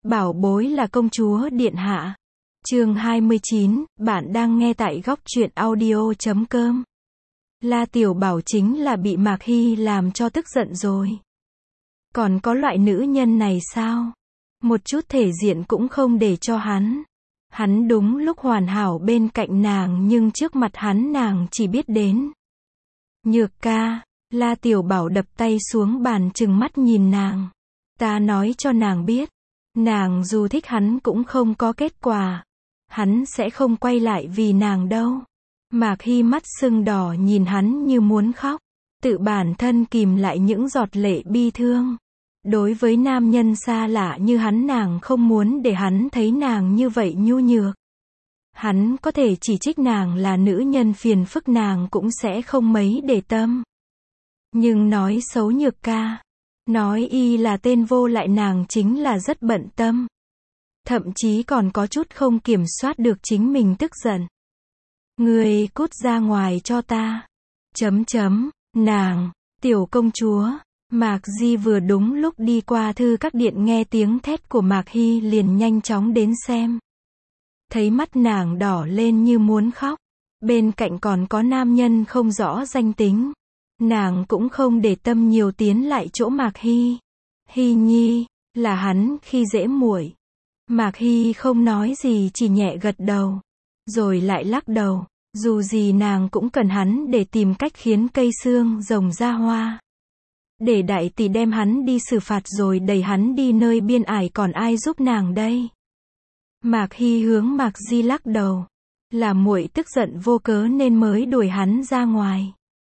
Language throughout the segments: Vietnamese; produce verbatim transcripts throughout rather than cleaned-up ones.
Bảo bối là công chúa điện hạ. Chương hai mươi chín, bạn đang nghe tại góc truyện audio chấm com. La Tiểu Bảo chính là bị Mạc Hy làm cho tức giận rồi. Còn có loại nữ nhân này sao? Một chút thể diện cũng không để cho hắn. Hắn đúng lúc hoàn hảo bên cạnh nàng nhưng trước mặt hắn nàng chỉ biết đến. Nhược ca, La Tiểu Bảo đập tay xuống bàn trừng mắt nhìn nàng. Ta nói cho nàng biết, nàng dù thích hắn cũng không có kết quả. Hắn sẽ không quay lại vì nàng đâu. Mạc Hy mắt sưng đỏ nhìn hắn như muốn khóc. Tự bản thân kìm lại những giọt lệ bi thương. Đối với nam nhân xa lạ như hắn nàng không muốn để hắn thấy nàng như vậy nhu nhược. Hắn có thể chỉ trích nàng là nữ nhân phiền phức nàng cũng sẽ không mấy để tâm. Nhưng nói xấu Nhược ca, nói y là tên vô lại nàng chính là rất bận tâm. Thậm chí còn có chút không kiểm soát được chính mình tức giận. Ngươi cút ra ngoài cho ta. Chấm chấm, nàng, tiểu công chúa. Mạc Di vừa đúng lúc đi qua thư các điện nghe tiếng thét của Mạc Hy liền nhanh chóng đến xem. Thấy mắt nàng đỏ lên như muốn khóc. Bên cạnh còn có nam nhân không rõ danh tính. Nàng cũng không để tâm nhiều tiến lại chỗ Mạc Hy. Hy nhi, là hắn khi dễ muội. Mạc Hy không nói gì chỉ nhẹ gật đầu. Rồi lại lắc đầu. Dù gì nàng cũng cần hắn để tìm cách khiến cây xương rồng ra hoa. Để đại tỷ đem hắn đi xử phạt rồi đẩy hắn đi nơi biên ải còn ai giúp nàng đây. Mạc Hy hướng Mạc Di lắc đầu. Là muội tức giận vô cớ nên mới đuổi hắn ra ngoài.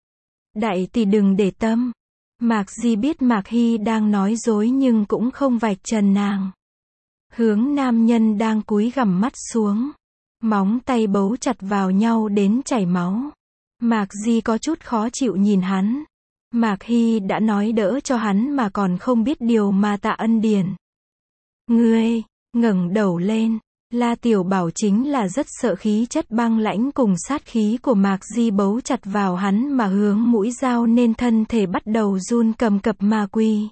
Đại tỷ đừng để tâm. Mạc Di biết Mạc Hy đang nói dối nhưng cũng không vạch trần nàng. Hướng nam nhân đang cúi gằm mắt xuống. Móng tay bấu chặt vào nhau đến chảy máu. Mạc Di có chút khó chịu nhìn hắn. Mạc Hy đã nói đỡ cho hắn mà còn không biết điều mà tạ ân điển. Ngươi, ngẩng đầu lên. La Tiểu Bảo chính là rất sợ khí chất băng lãnh cùng sát khí của Mạc Di bấu chặt vào hắn mà hướng mũi dao nên thân thể bắt đầu run cầm cập mà quỳ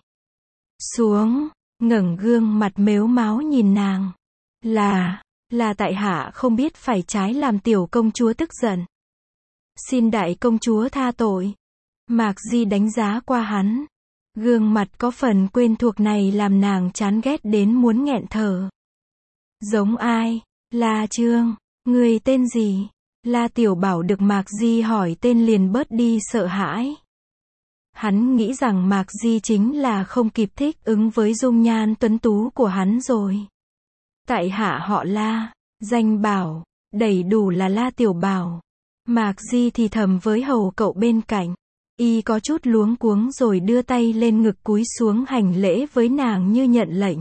xuống, ngẩng gương mặt mếu máo nhìn nàng. Là, là tại hạ không biết phải trái làm tiểu công chúa tức giận. Xin đại công chúa tha tội. Mạc Di đánh giá qua hắn. Gương mặt có phần quen thuộc này làm nàng chán ghét đến muốn nghẹn thở. Giống ai? La Trương. Người tên gì? La Tiểu Bảo được Mạc Di hỏi tên liền bớt đi sợ hãi. Hắn nghĩ rằng Mạc Di chính là không kịp thích ứng với dung nhan tuấn tú của hắn rồi. Tại hạ họ La, danh Bảo, đầy đủ là La Tiểu Bảo. Mạc Di thì thầm với hầu cậu bên cạnh. Y có chút luống cuống rồi đưa tay lên ngực cúi xuống hành lễ với nàng như nhận lệnh.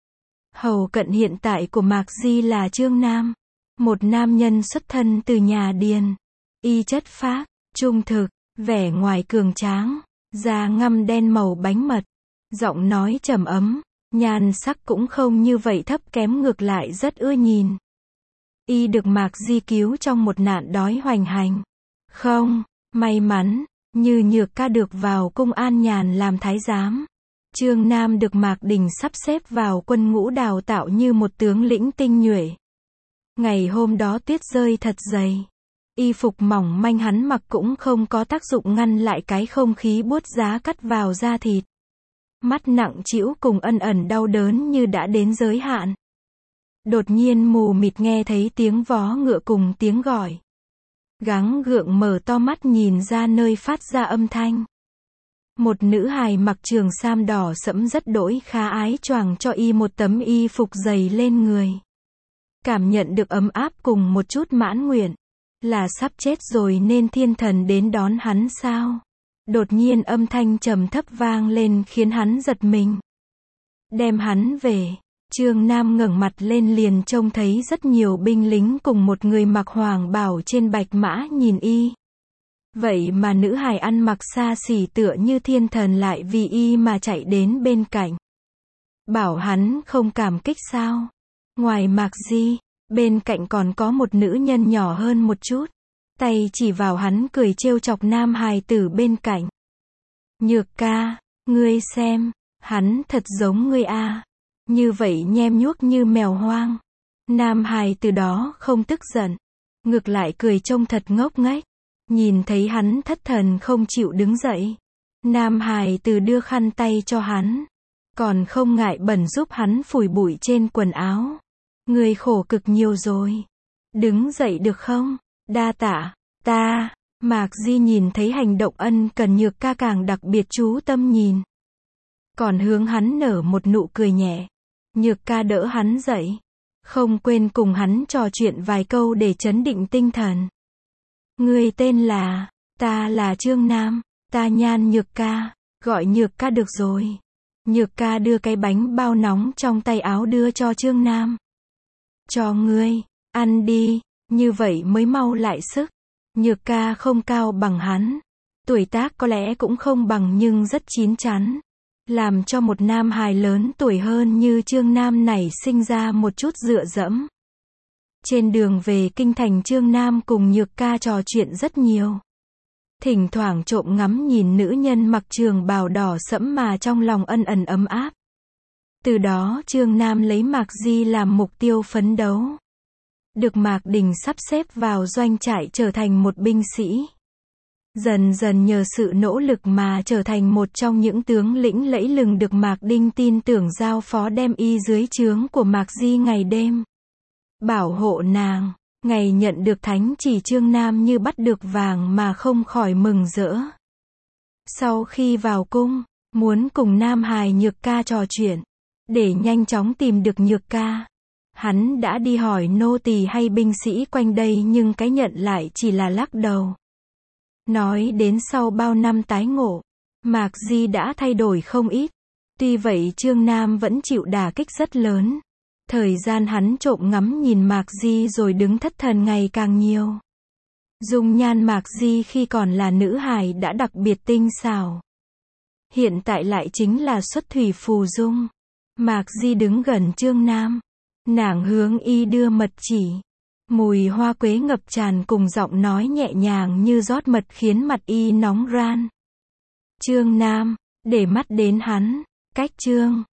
Hầu cận hiện tại của Mạc Di là Trương Nam. Một nam nhân xuất thân từ nhà Điền. Y chất phác, trung thực, vẻ ngoài cường tráng, da ngăm đen màu bánh mật. Giọng nói trầm ấm, nhan sắc cũng không như vậy thấp kém ngược lại rất ưa nhìn. Y được Mạc Di cứu trong một nạn đói hoành hành. Không, may mắn, như Nhược ca được vào cung An Nhàn làm thái giám. Trương Nam được Mạc Đình sắp xếp vào quân ngũ đào tạo như một tướng lĩnh tinh nhuệ. Ngày hôm đó tuyết rơi thật dày. Y phục mỏng manh hắn mặc cũng không có tác dụng ngăn lại cái không khí buốt giá cắt vào da thịt. Mắt nặng trĩu cùng ân ẩn đau đớn như đã đến giới hạn. Đột nhiên mù mịt nghe thấy tiếng vó ngựa cùng tiếng gọi. Gắng gượng mở to mắt nhìn ra nơi phát ra âm thanh. Một nữ hài mặc trường sam đỏ sẫm rất đỗi khá ái choàng cho y một tấm y phục dày lên người. Cảm nhận được ấm áp cùng một chút mãn nguyện. Là sắp chết rồi nên thiên thần đến đón hắn sao? Đột nhiên âm thanh trầm thấp vang lên khiến hắn giật mình. Đem hắn về. Trương Nam ngẩng mặt lên liền trông thấy rất nhiều binh lính cùng một người mặc hoàng bào trên bạch mã nhìn y. Vậy mà nữ hài ăn mặc xa xỉ tựa như thiên thần lại vì y mà chạy đến bên cạnh. Bảo hắn không cảm kích sao? Ngoài Mạc Di, bên cạnh còn có một nữ nhân nhỏ hơn một chút. Tay chỉ vào hắn cười trêu chọc nam hài tử bên cạnh. Nhược ca, ngươi xem, hắn thật giống ngươi a. như vậy nhem nhuốc như mèo hoang. Nam hài từ đó không tức giận, ngược lại cười trông thật ngốc nghếch. Nhìn thấy hắn thất thần không chịu đứng dậy, Nam hài từ đưa khăn tay cho hắn, còn không ngại bẩn giúp hắn phủi bụi trên quần áo. Người khổ cực nhiều rồi, đứng dậy được không? Đa tạ. Ta. Mạc Di nhìn thấy hành động ân cần Nhược Ca càng đặc biệt chú tâm nhìn, còn hướng hắn nở một nụ cười nhẹ. Nhược Ca đỡ hắn dậy, không quên cùng hắn trò chuyện vài câu để trấn định tinh thần. Ngươi tên là? Ta là Trương Nam. Ta Nhan Nhược Ca. Gọi Nhược Ca được rồi. Nhược Ca đưa cái bánh bao nóng trong tay áo đưa cho Trương Nam. Cho ngươi, ăn đi, như vậy mới mau lại sức. Nhược Ca không cao bằng hắn, tuổi tác có lẽ cũng không bằng nhưng rất chín chắn, làm cho một nam hài lớn tuổi hơn như Trương Nam này sinh ra một chút dựa dẫm. Trên đường về kinh thành, Trương Nam cùng Nhược Ca trò chuyện rất nhiều, thỉnh thoảng trộm ngắm nhìn nữ nhân mặc trường bào đỏ sẫm mà trong lòng ân ẩn ấm áp. Từ đó Trương Nam lấy Mạc Di làm mục tiêu phấn đấu, được Mạc Đình sắp xếp vào doanh trại trở thành một binh sĩ. Dần dần nhờ sự nỗ lực mà trở thành một trong những tướng lĩnh lẫy lừng được Mạc Đinh tin tưởng giao phó đem y dưới trướng của Mạc Di ngày đêm bảo hộ nàng. Ngày nhận được thánh chỉ, Trương Nam như bắt được vàng mà không khỏi mừng rỡ. Sau khi vào cung, muốn cùng Nam hài Nhược Ca trò chuyện, để nhanh chóng tìm được Nhược Ca, hắn đã đi hỏi nô tỳ hay binh sĩ quanh đây nhưng cái nhận lại chỉ là lắc đầu. Nói đến sau bao năm tái ngộ, Mạc Di đã thay đổi không ít. Tuy vậy Trương Nam vẫn chịu đả kích rất lớn. Thời gian hắn trộm ngắm nhìn Mạc Di rồi đứng thất thần ngày càng nhiều. Dung nhan Mạc Di khi còn là nữ hài đã đặc biệt tinh xảo, hiện tại lại chính là xuất thủy phù dung. Mạc Di đứng gần Trương Nam, nàng hướng y đưa mật chỉ. Mùi hoa quế ngập tràn cùng giọng nói nhẹ nhàng như rót mật khiến mặt y nóng ran. Trương Nam để mắt đến hắn, cách Trương